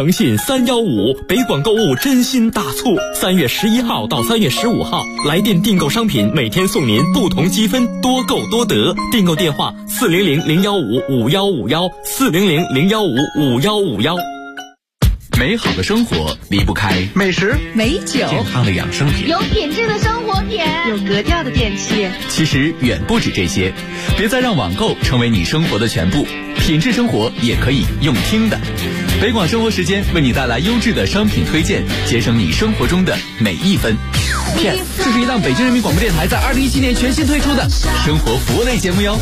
腾讯315北广购物真心大促，3月11号到3月15号，来电订购商品每天送您不同积分，多购多得。订购电话400-015-5151，400-015-5151。 美好的生活离不开美食、 美酒、 健康的养生品， 有品质的生活品， 有格调的电器。 其实远不止这些，别再让网购成为你生活的全部，品质生活也可以用听的。北广生活时间为你带来优质的商品推荐，节省你生活中的每一分。这是一档北京人民广播电台在2017年全新推出的生活服务类节目哟。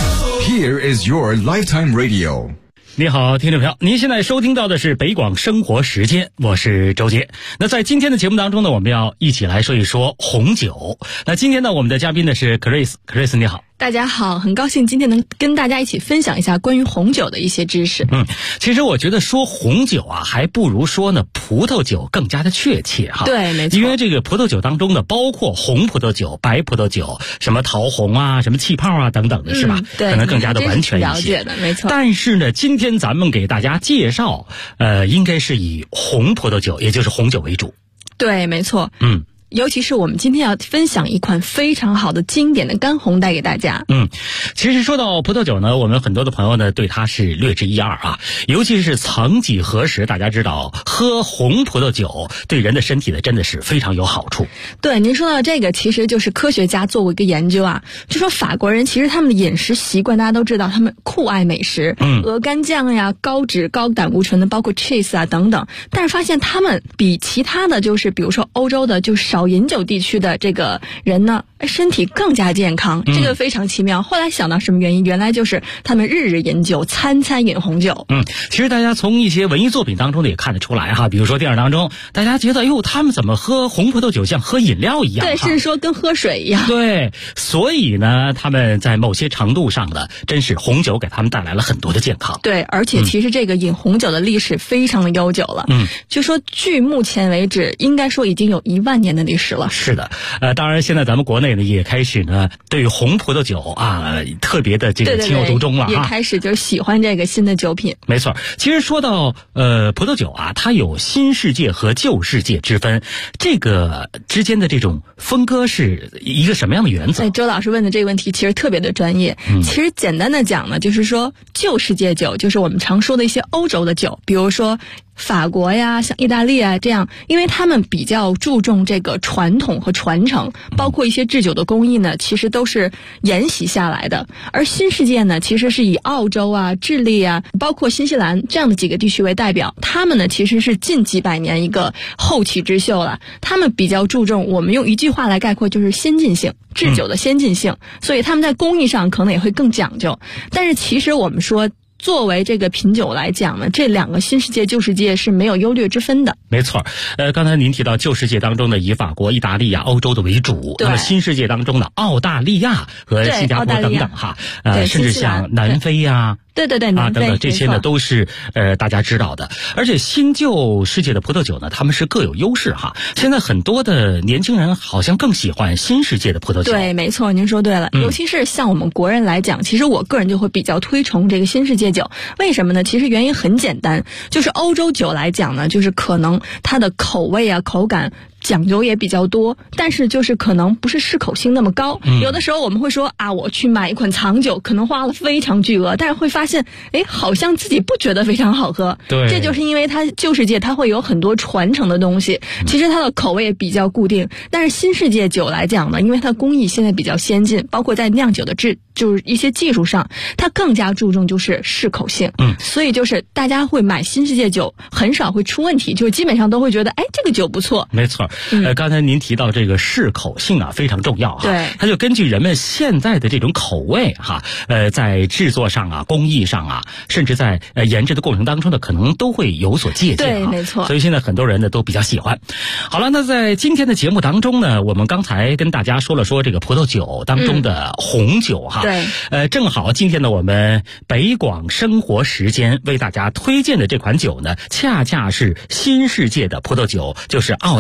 Here is your lifetime radio。 你好，听众朋友，您现在收听到的是北广生活时间，我是周杰。那在今天的节目当中呢，我们要一起来说一说红酒。那今天呢，我们的嘉宾呢是 Chris 你好。 大家好，很高兴今天能跟大家一起分享一下关于红酒的一些知识。 其实我觉得说红酒啊，还不如说呢葡萄酒更加的确切哈。 对，没错。 因为这个葡萄酒当中呢，包括红葡萄酒、白葡萄酒，什么桃红啊、什么气泡啊等等的，是吧？ 对， 可能更加的完全一些。 了解的，没错。 但是呢，今天咱们给大家介绍，应该是以红葡萄酒，也就是红酒为主。 对，没错。尤其是我们今天要分享一款非常好的经典的干红带给大家。 其实说到葡萄酒呢，我们很多的朋友呢对它是略知一二啊，尤其是曾几何时，大家知道喝红葡萄酒对人的身体呢真的是非常有好处。 对，您说到这个，其实就是科学家做过一个研究啊，就说法国人其实他们的饮食习惯大家都知道，他们酷爱美食，鹅肝酱呀、高脂高胆固醇的，包括 cheese 啊等等，但是发现他们比其他的就是比如说欧洲的就少饮酒地区的这个人呢，身体更加健康，这个非常奇妙。后来想到什么原因？原来就是他们日日饮酒，餐餐饮红酒。 其实大家从一些文艺作品当中呢也看得出来哈，比如说电影当中，大家觉得他们怎么喝红葡萄酒像喝饮料一样？ 对，甚至说跟喝水一样。 对，所以呢，他们在某些程度上呢，真是红酒给他们带来了很多的健康。 对，而且其实这个饮红酒的历史非常的悠久了。就说据目前为止，应该说已经有1万年的历史了。 是的，当然现在咱们国内呢也开始呢对于红葡萄酒啊特别的这个情有独钟了， 也开始就是喜欢这个新的酒品。 没错，其实说到葡萄酒啊，它有新世界和旧世界之分，这个之间的这种分割是一个什么样的原则？ 周老师问的这个问题其实特别的专业。其实简单的讲呢，就是说旧世界酒就是我们常说的一些欧洲的酒，比如说法国呀，像意大利啊这样，因为他们比较注重这个传统和传承，包括一些制酒的工艺呢，其实都是沿袭下来的。而新世界呢，其实是以澳洲啊、智利啊，包括新西兰这样的几个地区为代表，他们呢其实是近几百年一个后起之秀了。他们比较注重，我们用一句话来概括，就是先进性，制酒的先进性，所以他们在工艺上可能也会更讲究。但是其实我们说，作为这个品酒来讲呢，这两个新世界旧世界是没有优劣之分的。 没错，刚才您提到旧世界当中的以法国、意大利啊、欧洲的为主，那么新世界当中的澳大利亚和新加坡等等哈，甚至像南非呀。 对， 等等，这些呢都是大家知道的。而且新旧世界的葡萄酒呢，他们是各有优势哈。现在很多的年轻人好像更喜欢新世界的葡萄酒。 对，没错，您说对了。尤其是像我们国人来讲，其实我个人就会比较推崇这个新世界酒。为什么呢？其实原因很简单，就是欧洲酒来讲呢，就是可能它的口味啊、口感讲究也比较多，但是就是可能不是适口性那么高。有的时候我们会说啊，我去买一款藏酒，可能花了非常巨额，但是会发现，好像自己不觉得非常好喝。 对， 这就是因为它旧世界它会有很多传承的东西，其实它的口味也比较固定。但是新世界酒来讲呢，因为它工艺现在比较先进，包括在酿酒的就是一些技术上，它更加注重就是适口性。所以就是大家会买新世界酒，很少会出问题，就是基本上都会觉得，这个酒不错。 没错。刚才您提到这个适口性啊，非常重要哈。 对， 它就根据人们现在的这种口味哈，在制作上啊、工艺上啊，甚至在研制的过程当中呢，可能都会有所借鉴。 对，没错。 所以现在很多人呢都比较喜欢。好了，那在今天的节目当中呢，我们刚才跟大家说了说这个葡萄酒当中的红酒哈。 对。 正好今天呢，我们北广生活时间为大家推荐的这款酒呢，恰恰是新世界的葡萄酒，就是澳大利亚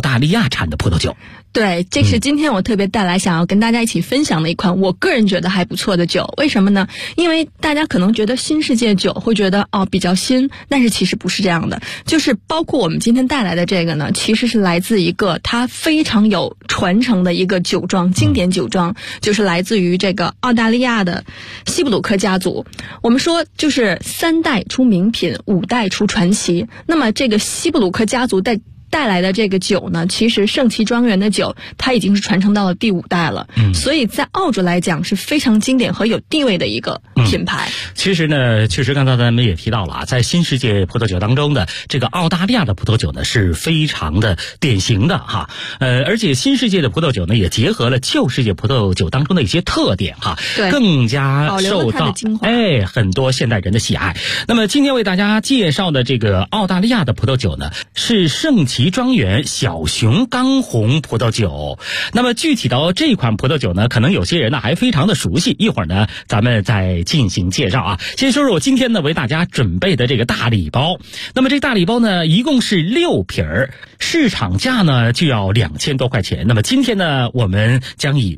亚产的葡萄酒。 对，这是今天我特别带来想要跟大家一起分享的一款我个人觉得还不错的酒。为什么呢？因为大家可能觉得新世界酒会觉得比较新，但是其实不是这样的。就是包括我们今天带来的这个呢，其实是来自一个它非常有传承的一个酒庄，经典酒庄，就是来自于这个澳大利亚的西布鲁克家族。我们说就是3代出名品，5代出传奇。那么这个西布鲁克家族带来的这个酒呢，其实圣奇庄园的酒它已经是传承到了第5代了，所以在澳洲来讲是非常经典和有地位的一个品牌。 其实呢，确实刚才咱们也提到了啊，在新世界葡萄酒当中的这个澳大利亚的葡萄酒呢是非常的典型的哈，而且新世界的葡萄酒呢也结合了旧世界葡萄酒当中的一些特点哈， 对， 更加受到很多现代人的喜爱。那么今天为大家介绍的这个澳大利亚的葡萄酒呢，是圣奇庄园小熊刚红葡萄酒。那么具体到这款葡萄酒呢，可能有些人呢还非常的熟悉，一会儿呢咱们再进行介绍啊。先说说我今天呢为大家准备的这个大礼包。那么这大礼包呢一共是6瓶，市场价呢就要2000多块钱。那么今天呢我们将以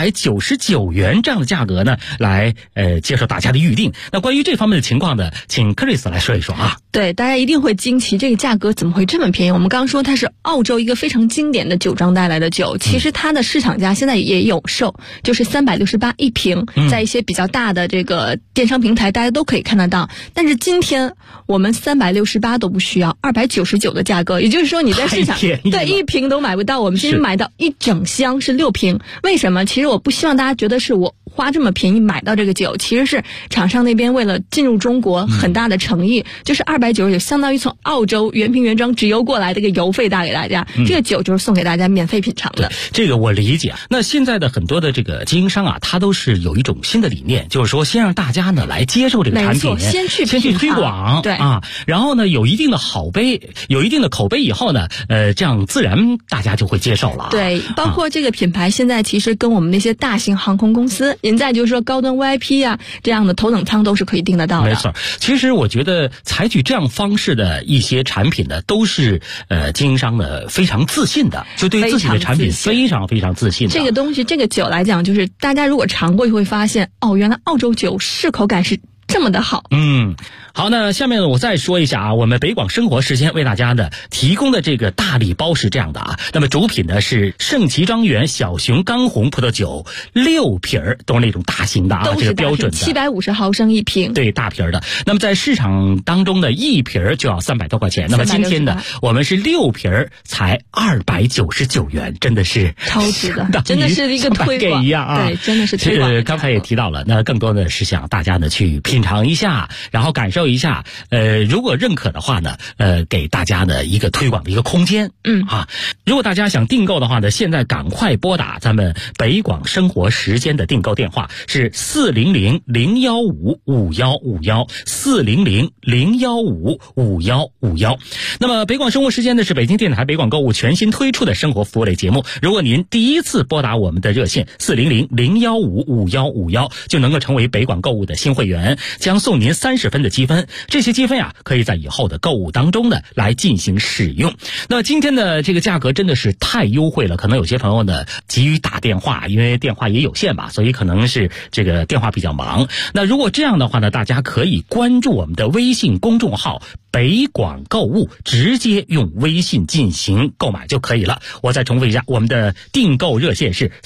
299元这样的价格呢来接受大家的预定。那关于这方面的情况呢，请 Chris 来说一说啊。 对，大家一定会惊奇，这个价格怎么会这么便宜？我们刚刚说它是澳洲一个非常经典的酒庄带来的酒，其实它的市场价现在也有售，就是368一瓶，在一些比较大的这个电商平台大家都可以看得到。但是今天我们368都不需要，299的价格，也就是说你在市场对一瓶都买不到，我们今天买到一整箱是6瓶。为什么？其实我不希望大家觉得是我花这么便宜买到这个酒，其实是厂商那边为了进入中国很大的诚意，就是299相当于从澳洲原瓶原装直邮过来的一个邮费打给大家，这个酒就是送给大家免费品尝的。 这个我理解。那现在的很多的这个经营商啊，他都是有一种新的理念，就是说先让大家呢来接受这个产品， 先去推广， 对啊，然后呢有一定的口碑以后呢，这样自然大家就会接受了。 对，包括这个品牌现在其实跟我们那些大型航空公司，现在就是说高端 VIP 啊这样的头等舱都是可以订得到的。 没错，其实我觉得采取这样方式的一些产品呢，都是经营商呢非常自信的，就对自己的产品非常非常自信的。 这个东西，这个酒来讲，就是大家如果尝过就会发现，原来澳洲酒适口感是这么的好。 好，那下面我再说一下啊，我们北广生活时间为大家呢提供的这个大礼包是这样的啊。那么主品呢是圣奇庄园小熊刚红葡萄酒6瓶，都是那种大型的啊，这个标准的 750毫升一瓶， 对，大瓶的。那么在市场当中呢，一瓶就要300多块钱。那么今天呢，我们是6瓶才299元，真的是超值的，真的是一个推广一样啊。 对，真的是推广。 刚才也提到了，那更多的是想大家呢去品尝一下，然后感受一下，如果认可的话呢，给大家的一个推广的一个空间。如果大家想订购的话呢，现在赶快拨打咱们北广生活时间的订购电话是400-015-5151，400-015-5151。那么北广生活时间呢是北京电台北广购物全新推出的生活服务类节目。如果您第一次拨打我们的热线400-015-5151，就能够成为北广购物的新会员，将送您30分的积分。这些积分啊，可以在以后的购物当中呢来进行使用。那今天的这个价格真的是太优惠了，可能有些朋友呢急于打电话，因为电话也有限吧，所以可能是这个电话比较忙。那如果这样的话呢，大家可以关注我们的微信公众号北广购物，直接用微信进行购买就可以了。我再重复一下，我们的订购热线是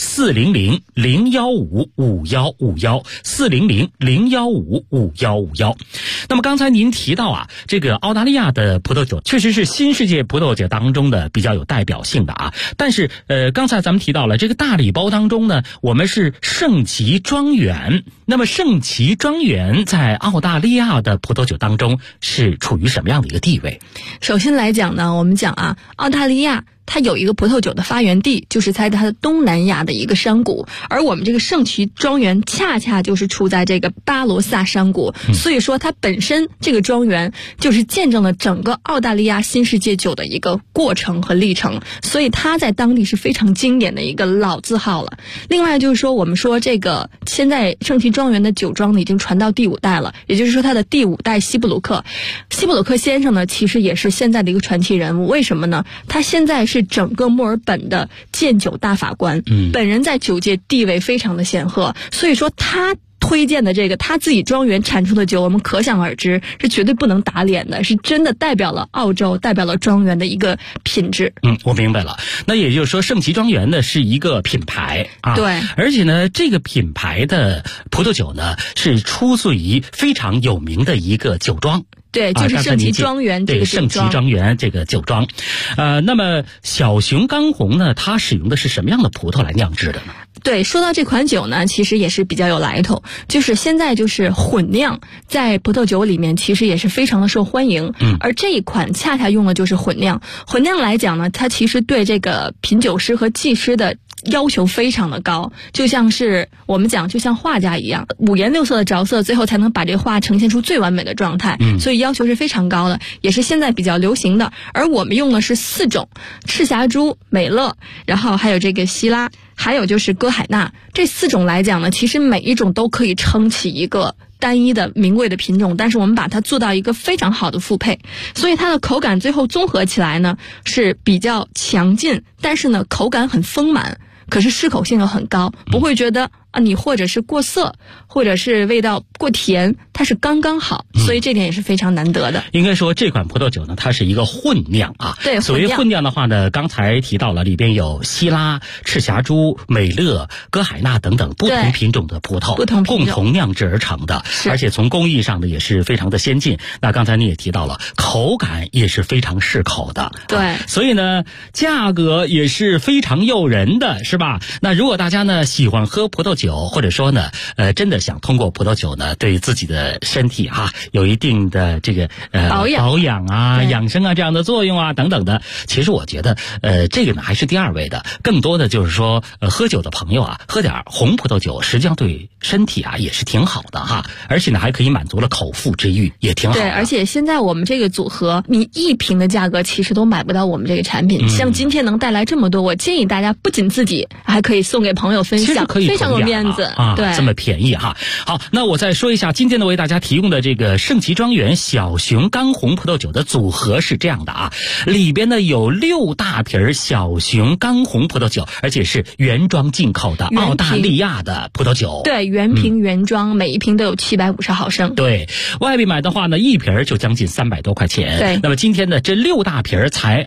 400-015-5151，400-015-5151。那么刚才您提到啊，这个澳大利亚的葡萄酒确实是新世界葡萄酒当中的比较有代表性的啊。但是刚才咱们提到了这个大礼包当中呢，我们是圣奇庄园。那么圣奇庄园在澳大利亚的葡萄酒当中是处于什么样的一个地位？ 首先来讲呢，我们讲啊，澳大利亚它有一个葡萄酒的发源地，就是在它的东南亚的一个山谷，而我们这个圣奇庄园恰恰就是处在这个巴罗萨山谷，所以说它本身这个庄园就是见证了整个澳大利亚新世界酒的一个过程和历程，所以它在当地是非常经典的一个老字号了。另外就是说，我们说这个现在圣奇庄园的酒庄呢已经传到第5代了，也就是说它的第5代西布鲁克先生呢其实也是现在的一个传奇人物。为什么呢？他现在是是整个墨尔本的鉴酒大法官，本人在酒界地位非常的显赫，所以说他推荐的这个他自己庄园产出的酒，我们可想而知是绝对不能打脸的，是真的代表了澳洲，代表了庄园的一个品质。 我明白了。那也就是说，圣奇庄园呢是一个品牌啊， 对， 而且呢，这个品牌的葡萄酒呢是出自于非常有名的一个酒庄。 对，就是圣奇庄园这个酒庄。 对，圣奇庄园这个酒庄。那么小熊刚红呢，它使用的是什么样的葡萄来酿制的呢？ 对，说到这款酒呢，其实也是比较有来头，就是现在就是混酿在葡萄酒里面其实也是非常的受欢迎，而这一款恰恰用的就是混酿。混酿来讲呢，它其实对这个品酒师和技师的要求非常的高，就像是我们讲就像画家一样，五颜六色的着色，最后才能把这画呈现出最完美的状态，所以要求是非常高的，也是现在比较流行的。而我们用的是4种，赤霞珠、美乐，然后还有这个希拉，还有就是歌海纳。这4种来讲呢，其实每一种都可以撑起一个单一的名贵的品种，但是我们把它做到一个非常好的复配，所以它的口感最后综合起来呢是比较强劲，但是呢口感很丰满，可是适口性又很高，不会觉得你或者是过涩，或者是味道过甜，它是刚刚好，所以这点也是非常难得的。 应该说这款葡萄酒呢，它是一个混酿啊。 对， 所谓混酿的话呢，刚才提到了里边有希拉、赤霞珠、美乐、歌海纳等等不同品种的葡萄，共同酿制而成的，而且从工艺上呢也是非常的先进。那刚才你也提到了，口感也是非常适口的。 对， 所以呢，价格也是非常诱人的，是吧？那如果大家呢喜欢喝葡萄酒，或者说呢真的想通过葡萄酒呢对自己的身体有一定的这个保养啊、养生啊这样的作用啊等等的，其实我觉得这个呢还是第二位的，更多的就是说喝酒的朋友啊，喝点红葡萄酒实际上对身体啊也是挺好的而且呢还可以满足了口腹之欲，也挺好的。 对，而且现在我们这个组合你1瓶的价格其实都买不到我们这个产品，像今天能带来这么多，我建议大家不仅自己还可以送给朋友分享，非常有面子对， 这么便宜好，那我再说一下今天呢为大家提供的这个圣奇庄园小熊刚红葡萄酒的组合是这样的里边呢有6大瓶小熊刚红葡萄酒，而且是原装进口的澳大利亚的葡萄酒。 对，原瓶原装，每一瓶都有750毫升。 对，外面买的话呢一瓶就将近300多块钱。 对， 那么今天呢这6大瓶才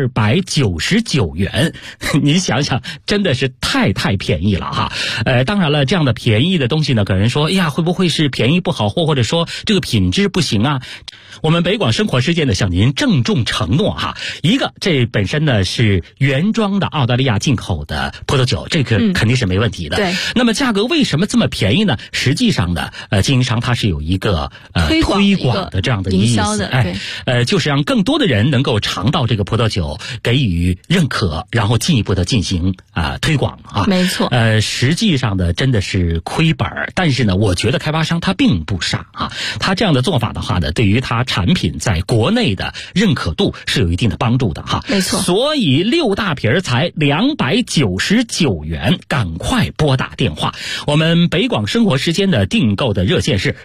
299元，你想想真的是太便宜了当然了，这样的便宜的东西呢，可能说，哎呀，会不会是便宜不好货，或者说这个品质不行啊？我们北广生活世界呢向您郑重承诺一个这本身呢是原装的澳大利亚进口的葡萄酒，这个肯定是没问题的。 对。 那么价格为什么这么便宜呢？实际上呢，经营商它是有一个推广的这样的意思，就是让更多的人能够尝到这个葡萄酒，给予认可，然后进一步的进行推广没错。 实际上呢真的是亏本，但是呢我觉得开发商他并不傻他这样的做法的话呢，对于他产品在国内的认可度是有一定的帮助的没错。 所以6大瓶才299元，赶快拨打电话。我们北广生活时间的订购的热线是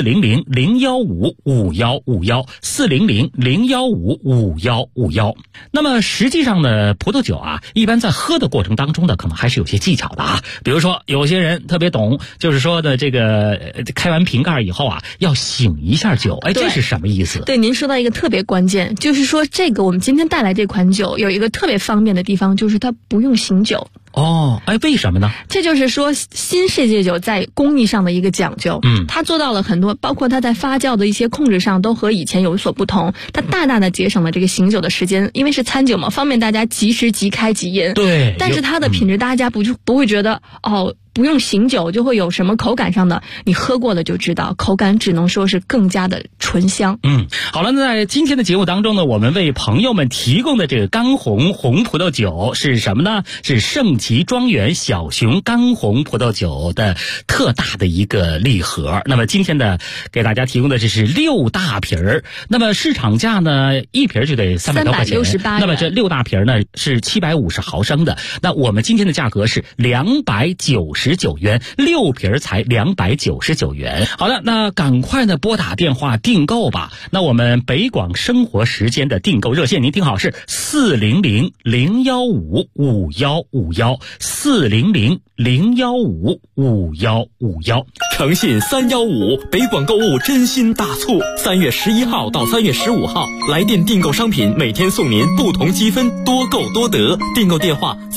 400-015-5151 400-015-5151。那么实际上呢，葡萄酒一般在喝的过程当中呢，可能还是有些技巧的比如说有些人特别懂，就是说的这个开完瓶盖以后要醒一下酒，这是什么意思？ 对，您说到一个特别关键，就是说这个我们今天带来这款酒有一个特别方便的地方，就是它不用醒酒。 为什么呢？ 这就是说新世界酒在工艺上的一个讲究，它做到了很多，包括它在发酵的一些控制上都和以前有所不同，它大大的节省了这个醒酒的时间，因为是餐酒嘛，方便大家即时即开即饮。 对， 但是它的品质大家不会觉得不用醒酒就会有什么口感上的，你喝过了就知道，口感只能说是更加的醇香。 好了，那在今天的节目当中呢，我们为朋友们提供的这个刚红红葡萄酒是什么呢？是圣奇庄园小熊刚红葡萄酒的特大的一个礼盒。那么今天呢，给大家提供的这是6大瓶儿，那么市场价呢1瓶就得300多块钱 ，368元。 那么这6大瓶呢是750毫升的，那我们今天的价格是299元，6瓶才299元。好了，那赶快呢拨打电话订订购吧。那我们北广生活时间的订购热线，您听好，是400-015-5151，400-015-5151， 诚信315，北广购物真心大促，3月11号到3月15号，来电订购商品，每天送您不同积分，多购多得。订购电话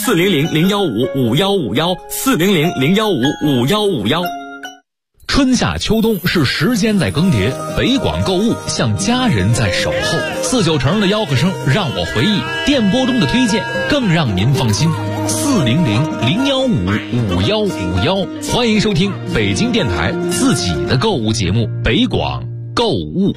400-015-5151，400-015-5151。 春夏秋冬是时间在更迭，北广购物像家人在守候。49成的吆喝声让我回忆，电波中的推荐更让您放心。400-015-5151，欢迎收听北京电台自己的购物节目《北广购物》。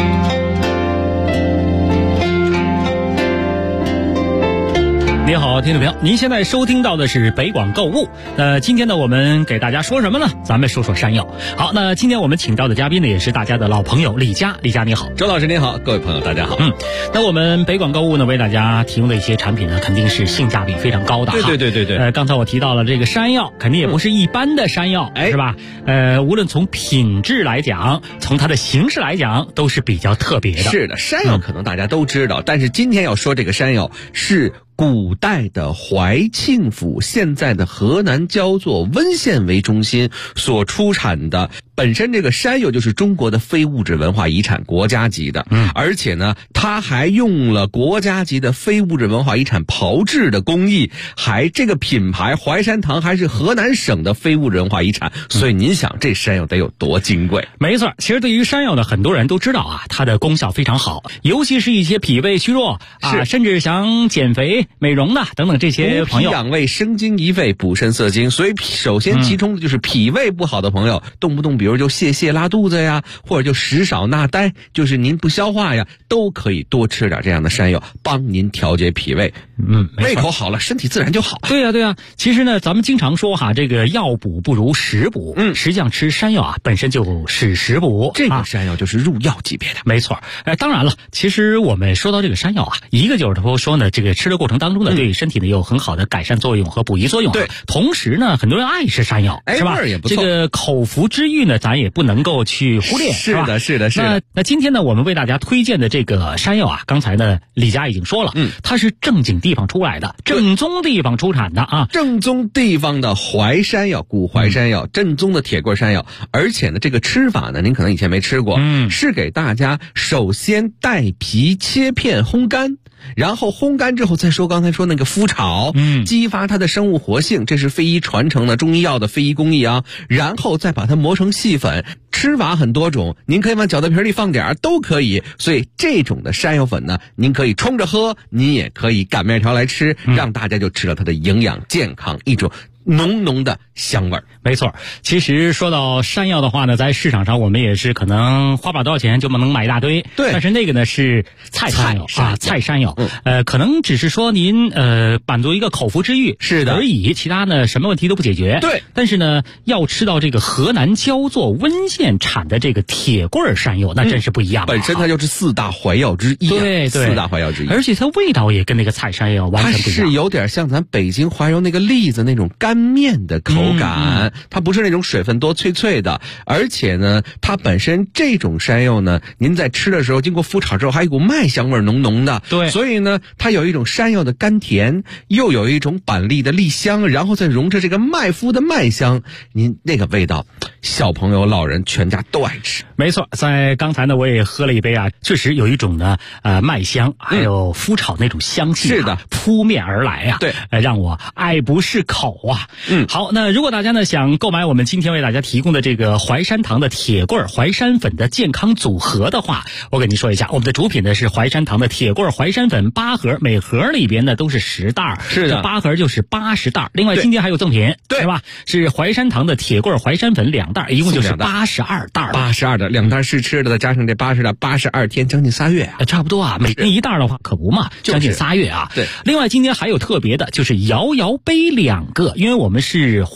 您好，听众朋友，您现在收听到的是北广购物。今天呢，我们给大家说什么呢？咱们说说山药。好，那今天我们请到的嘉宾呢，也是大家的老朋友李佳。李佳你好。 周老师您好，各位朋友大家好。 那我们北广购物呢，为大家提供的一些产品呢，肯定是性价比非常高的。 对。 刚才我提到了这个山药，肯定也不是一般的山药，是吧？无论从品质来讲，从它的形式来讲，都是比较特别的。 是的，山药可能大家都知道，但是今天要说这个山药是古代的怀庆府，现在的河南焦作温县为中心所出产的。本身这个山药就是中国的非物质文化遗产，国家级的。而且呢，它还用了国家级的非物质文化遗产炮制的工艺，这个品牌淮山堂还是河南省的非物质文化遗产。所以您想，这山药得有多金贵？ 没错，其实对于山药呢，很多人都知道啊，它的功效非常好，尤其是一些脾胃虚弱啊，甚至想减肥美容的等等这些朋友， 补脾养胃、生津益肺、补肾涩精。所以首先其中的就是脾胃不好的朋友，动不动比如就泄拉肚子呀，或者就食少纳呆，就是您不消化呀，都可以多吃点这样的山药，帮您调节脾胃。胃口好了，身体自然就好。 对呀。其实呢，咱们经常说这个药补不如食补。实际上吃山药啊，本身就是食补。 这个山药就是入药级别的。 没错。当然了，其实我们说到这个山药啊，一个就是说呢，这个吃的过程当中呢，对身体呢有很好的改善作用和补益作用。 对。 同时呢，很多人爱吃山药，是吧？ 味儿也不错。 这个口服之欲呢，咱也不能够去忽略。 是的。 那今天呢，我们为大家推荐的这个山药啊，刚才呢李佳已经说了，它是正经地方出来的，正宗地方出产的啊， 正宗地方的淮山药，古淮山药，正宗的铁棍山药。而且呢，这个吃法呢，您可能以前没吃过，是给大家首先带皮切片烘干。然后烘干之后再说刚才说那个麸炒，激发它的生物活性，这是非遗传承的中医药的非遗工艺啊。然后再把它磨成细粉，吃法很多种，您可以往饺子皮里放点都可以。所以这种的山药粉呢，您可以冲着喝，您也可以擀面条来吃，让大家就吃到它的营养健康，一种浓浓的香味儿。 没错，其实说到山药的话呢，在市场上我们也是可能花不了多少钱就能买一大堆。 对， 但是那个呢是菜山药啊，菜山药。可能只是说您满足一个口腹之欲是的而已，其他呢什么问题都不解决。 对， 但是呢要吃到这个河南焦作温县产的这个铁棍山药，那真是不一样。 本身它就是4大怀药之一。 对 ，4大怀药之一。 而且它味道也跟那个菜山药完全不一样。 它是有点像咱北京怀柔那个栗子那种干面的口感，它不是那种水分多脆脆的。而且呢，它本身这种山药呢，您在吃的时候经过麸炒之后，还有一股麦香味浓浓的。 对， 所以呢，它有一种山药的甘甜，又有一种板栗的栗香，然后再融着这个麦麸的麦香，您那个味道，小朋友老人全家都爱吃。 没错，在刚才呢我也喝了一杯啊，确实有一种呢麦香，还有麸炒那种香气， 是的， 扑面而来啊。 对， 让我爱不释口啊。好，那如果大家呢想购买我们今天为大家提供的这个淮山堂的铁棍淮山粉的健康组合的话，我跟您说一下，我们的主品呢是淮山堂的铁棍淮山粉8盒，每盒里边呢都是10袋， 是的 ，8盒就是80袋。另外今天还有赠品，对，是吧？是淮山堂的铁棍淮山粉2袋，一共就是82袋。 82的2袋试吃的，再加上这80的82天，将近3月啊， 差不多啊。每天1袋的话，可不嘛，将近3月啊。 对。 另外今天还有特别的，就是摇摇杯2个，因为我们是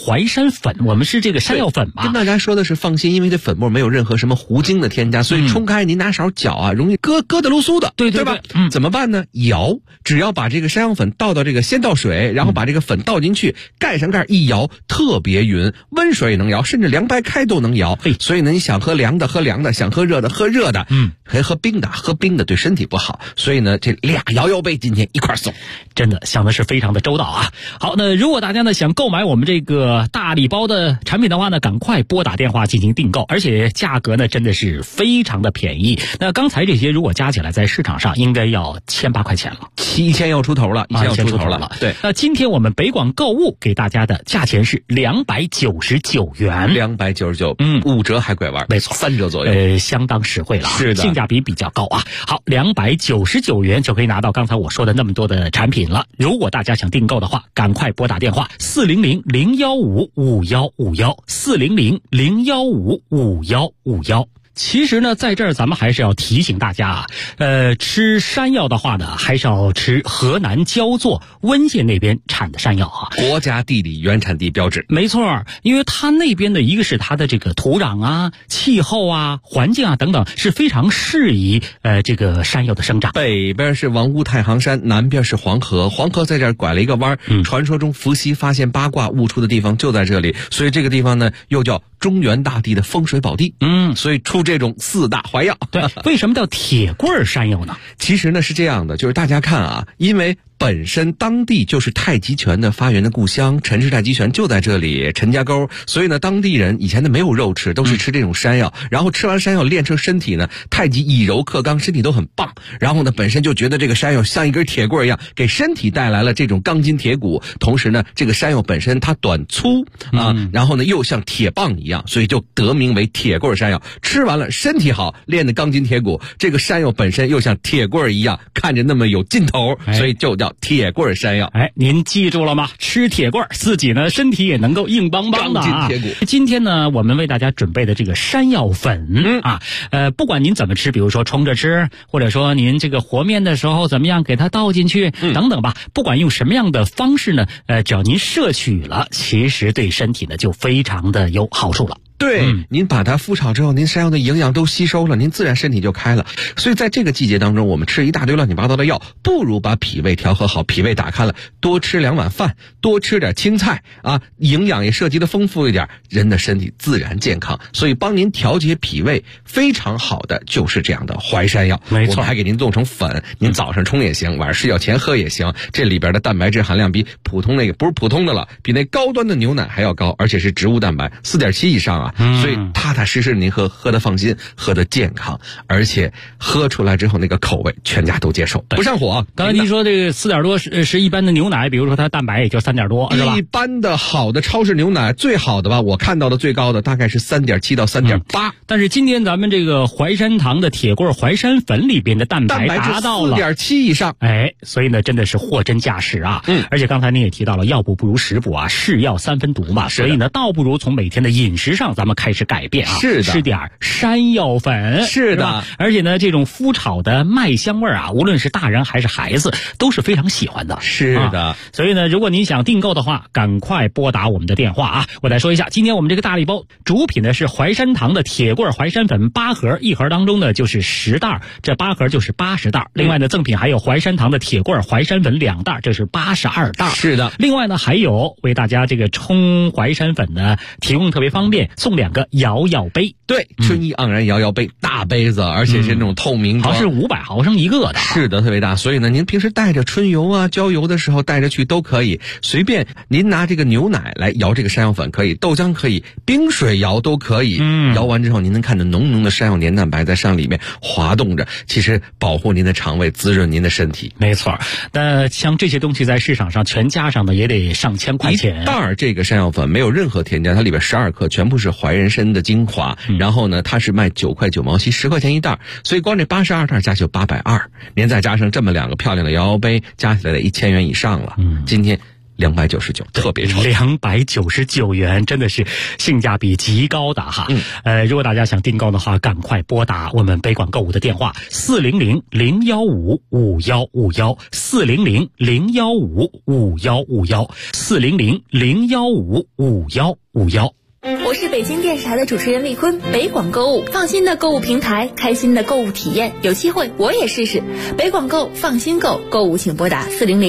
淮山粉，我们是这个山药粉嘛。 跟大家说的是放心，因为这粉末没有任何什么糊精的添加，所以冲开您拿勺搅啊，容易咯的噜酥的， 对吧？怎么办呢？摇，只要把这个山药粉倒到这个先倒水，然后把这个粉倒进去，盖上盖一摇，特别匀，温水也能摇，甚至凉白开都能摇。所以呢，你想喝凉的喝凉的，想喝热的喝热的，还喝冰的对身体不好。所以呢，这俩摇摇杯今天一块送， 真的想的是非常的周到啊。好，那如果大家呢想购买我们这个大礼包的产品的话呢，赶快拨打电话进行订购，而且价格呢真的是非常的便宜。那刚才这些如果加起来在市场上应该要1800块钱了 ，1000要出头了，1000要出头了。对， 那今天我们北广购物给大家的价钱是299元 ，299，5折还拐弯， 没错 ，3折左右， 相当实惠了， 是的， 性价比比较高啊。好，299元就可以拿到刚才我说的那么多的产品了。如果大家想订购的话，赶快拨打电话400-015-5151，400-015-5151。其实呢，在这儿咱们还是要提醒大家啊，吃山药的话呢，还是要吃河南焦作温县那边产的山药啊， 国家地理原产地标志。 没错，因为它那边的一个是它的这个土壤啊、气候啊、环境啊等等是非常适宜这个山药的生长。 北边是王屋太行山，南边是黄河，黄河在这儿拐了一个弯，传说中伏羲发现八卦悟出的地方就在这里，所以这个地方呢又叫中原大地的风水宝地。所以出这种4大怀药。 对，为什么叫铁棍山药呢？ 其实呢是这样的，就是大家看啊，因为本身当地就是太极拳的发源的故乡，陈氏太极拳就在这里，陈家沟，所以呢当地人以前的没有肉吃，都是吃这种山药，然后吃完山药练成身体呢，太极以柔克刚，身体都很棒，然后呢本身就觉得这个山药像一根铁棍一样，给身体带来了这种钢筋铁骨，同时呢这个山药本身它短粗啊，然后呢又像铁棒一样，所以就得名为铁棍山药。吃完了身体好，练的钢筋铁骨，这个山药本身又像铁棍一样，看着那么有劲头，所以就叫铁棍山药。 您记住了吗？吃铁棍，自己呢身体也能够硬邦邦的啊。 钢筋铁骨。 今天呢，我们为大家准备的这个山药粉不管您怎么吃，比如说冲着吃，或者说您这个和面的时候怎么样给它倒进去，等等吧。不管用什么样的方式呢，只要您摄取了，其实对身体呢就非常的有好处了。 对，您把它复炒之后，您山药的营养都吸收了，您自然身体就开了。所以在这个季节当中，我们吃一大堆乱七八糟的药，不如把脾胃调和好，脾胃打开了，多吃2碗饭，多吃点青菜啊，营养也涉及的丰富一点，人的身体自然健康。所以帮您调节脾胃非常好的就是这样的淮山药， 没错， 我们还给您做成粉，您早上冲也行，晚上睡觉前喝也行。这里边的蛋白质含量比普通那个不是普通的了，比那高端的牛奶还要高，而且是植物蛋白4.7以上啊。所以踏踏实实您喝得放心，喝得健康，而且喝出来之后那个口味全家都接受，不上火。 刚才您说这个4点多是一般的牛奶，比如说它蛋白也就3点多，是吧？ 一般的好的超市牛奶最好的吧，我看到的最高的大概是3.7到3.8。 但是今天咱们这个淮山堂的铁棍淮山粉里边的蛋白达到了 4.7以上， 所以呢真的是货真价实啊。而且刚才您也提到了，药补不如食补啊，是药3分毒嘛，所以呢倒不如从每天的饮食上咱们开始改变啊， 是的， 吃点山药粉， 是的。 而且呢这种麸炒的麦香味啊，无论是大人还是孩子都是非常喜欢的。 是的， 所以呢如果您想订购的话，赶快拨打我们的电话啊。我再说一下，今天我们这个大礼包主品呢是淮山堂的铁棍淮山粉8盒，一盒当中呢就是10袋，这8盒就是80袋。另外呢赠品还有淮山堂的铁棍淮山粉2袋，这是82袋。 是的。 另外呢还有为大家这个冲淮山粉呢提供特别方便，送2个摇摇杯。 对，春意盎然摇摇杯，大杯子，而且是那种透明装， 好像是500毫升一个的。 是的，特别大。所以呢您平时带着春游啊郊游的时候带着去都可以，随便您拿这个牛奶来摇这个山药粉可以，豆浆可以，冰水摇都可以。摇完之后您能看着浓浓的山药粘蛋白在上里面滑动着，其实保护您的肠胃，滋润您的身体。 没错。那像这些东西在市场上全加上的也得上千块钱。 一袋这个山药粉没有任何添加，它里边12克全部是淮人参的精华，然后呢它是卖9块9毛7，10块钱一袋，所以光这82袋加就820，您再加上这么2个漂亮的摇摇杯，加起来得1000元以上了。今天 299，特别超 299元，真的是性价比极高的哈。如果大家想订购的话，赶快拨打我们北广购物的电话400-015-5151，400-015-5151。 我是北京电视台的主持人丽坤。北广购物，放心的购物平台，开心的购物体验。有机会我也试试。北广购，放心购，购物请拨打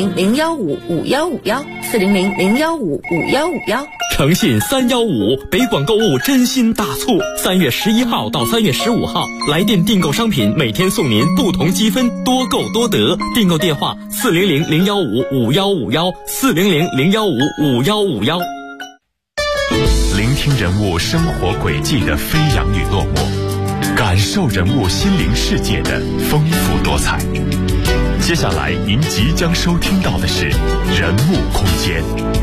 400-015-5151，400-015-5151。 诚信315，北广购物真心大促，3月11号到3月15号，来电订购商品，每天送您不同积分，多购多得。订购电话400-015-5151，400-015-5151。 聆听人物生活轨迹的飞扬与落寞，感受人物心灵世界的丰富多彩。接下来您即将收听到的是人物空间。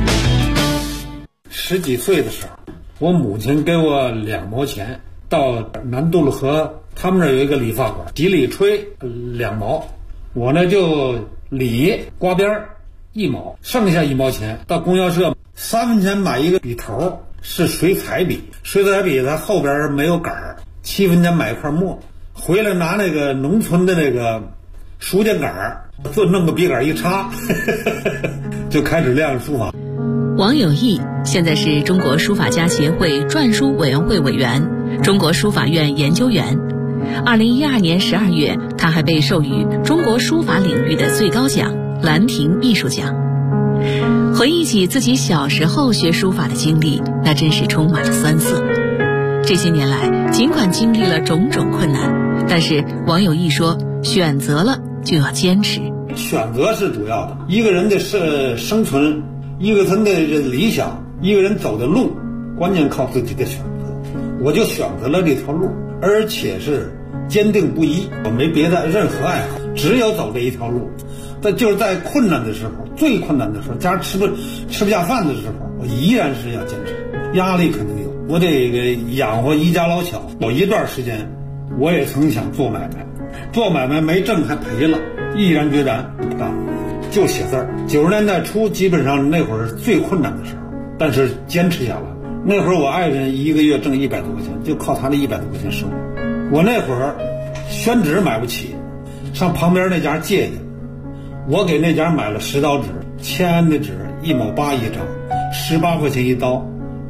10几岁的时候，我母亲给我2毛钱，到南渡路河他们那儿有一个理发馆，洗理吹2毛，我呢就理刮边1毛，剩下1毛钱到供销社3分钱买一个笔头，是水彩笔，水彩笔它后边没有杆儿，7分钱买一块墨，回来拿那个农村的那个书架杆儿，就弄个笔杆一插就开始练书法。 王有义现在是中国书法家协会篆书委员会委员，中国书法院研究员。2012年12月，他还被授予中国书法领域的最高奖兰亭艺术奖。回忆起自己小时候学书法的经历，那真是充满了酸涩。这些年来，尽管经历了种种困难，但是王有义说，选择了就要坚持。 选择是主要的，一个人的生存，一个人的理想，一个人走的路，关键靠自己的选择。我就选择了这条路，而且是坚定不移，我没别的任何爱好，只有走这一条路。但就是在困难的时候，最困难的时候，家吃不下饭的时候，我依然是要坚持。压力肯定有，我得养活一家老小。有一段时间，我也曾想做买卖，做买卖没挣还赔了，毅然决然不干，就写字儿。90年代初，基本上那会儿是最困难的时候，但是坚持下来。那会儿我爱人一个月挣100多块钱，就靠他那100多块钱生活。我那会儿宣纸买不起，上旁边那家借去。我给那家买了10刀纸，签安的纸1毛8一张，18块钱一刀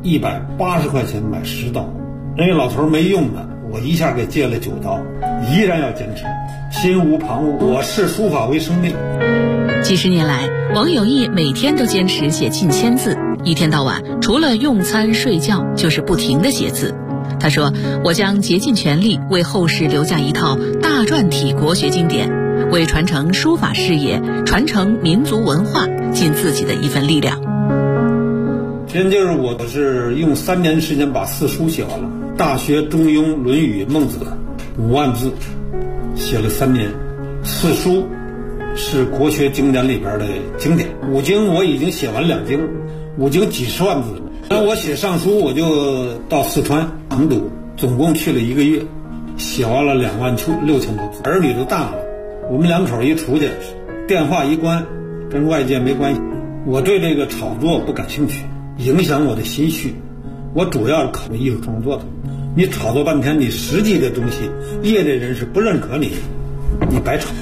，180块钱买10刀。人家老头没用的，我一下给借了9刀，依然要坚持，心无旁骛。我视书法为生命。 几十年来，王有义每天都坚持写近1000字，一天到晚除了用餐睡觉，就是不停地写字。他说：“我将竭尽全力为后世留下一套大篆体国学经典，为传承书法事业、传承民族文化尽自己的一份力量。” 现就是我是用3年时间把4书写完了，《大学》《中庸》《论语》《孟子》5万字，写了3年。4书是国学经典里边的经典，5经我已经写完2经，5经几十万字了。那我写上书，我就到四川成都，总共去了1个月，写完了26000多字。儿女都大了，我们2口一出去，电话一关，跟外界没关系。我对这个炒作不感兴趣，影响我的心绪。我主要是考虑艺术创作的。你炒作半天，你实际的东西，业内人士不认可你，你白炒。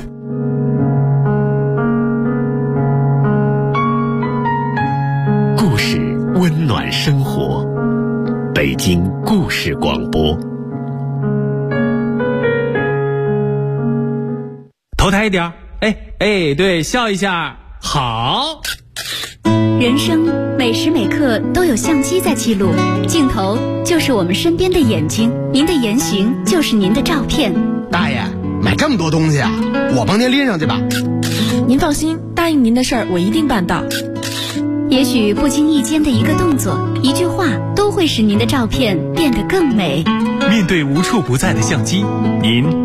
故事温暖生活，北京故事广播。 头抬一点，对，笑一下，好。 人生每时每刻都有相机在记录，镜头就是我们身边的眼睛，您的言行就是您的照片。 大爷，买这么多东西啊，我帮您拎上去吧。 您放心，答应您的事儿我一定办到。 也许不经意间的一个动作、一句话，都会使您的照片变得更美。 面对无处不在的相机，您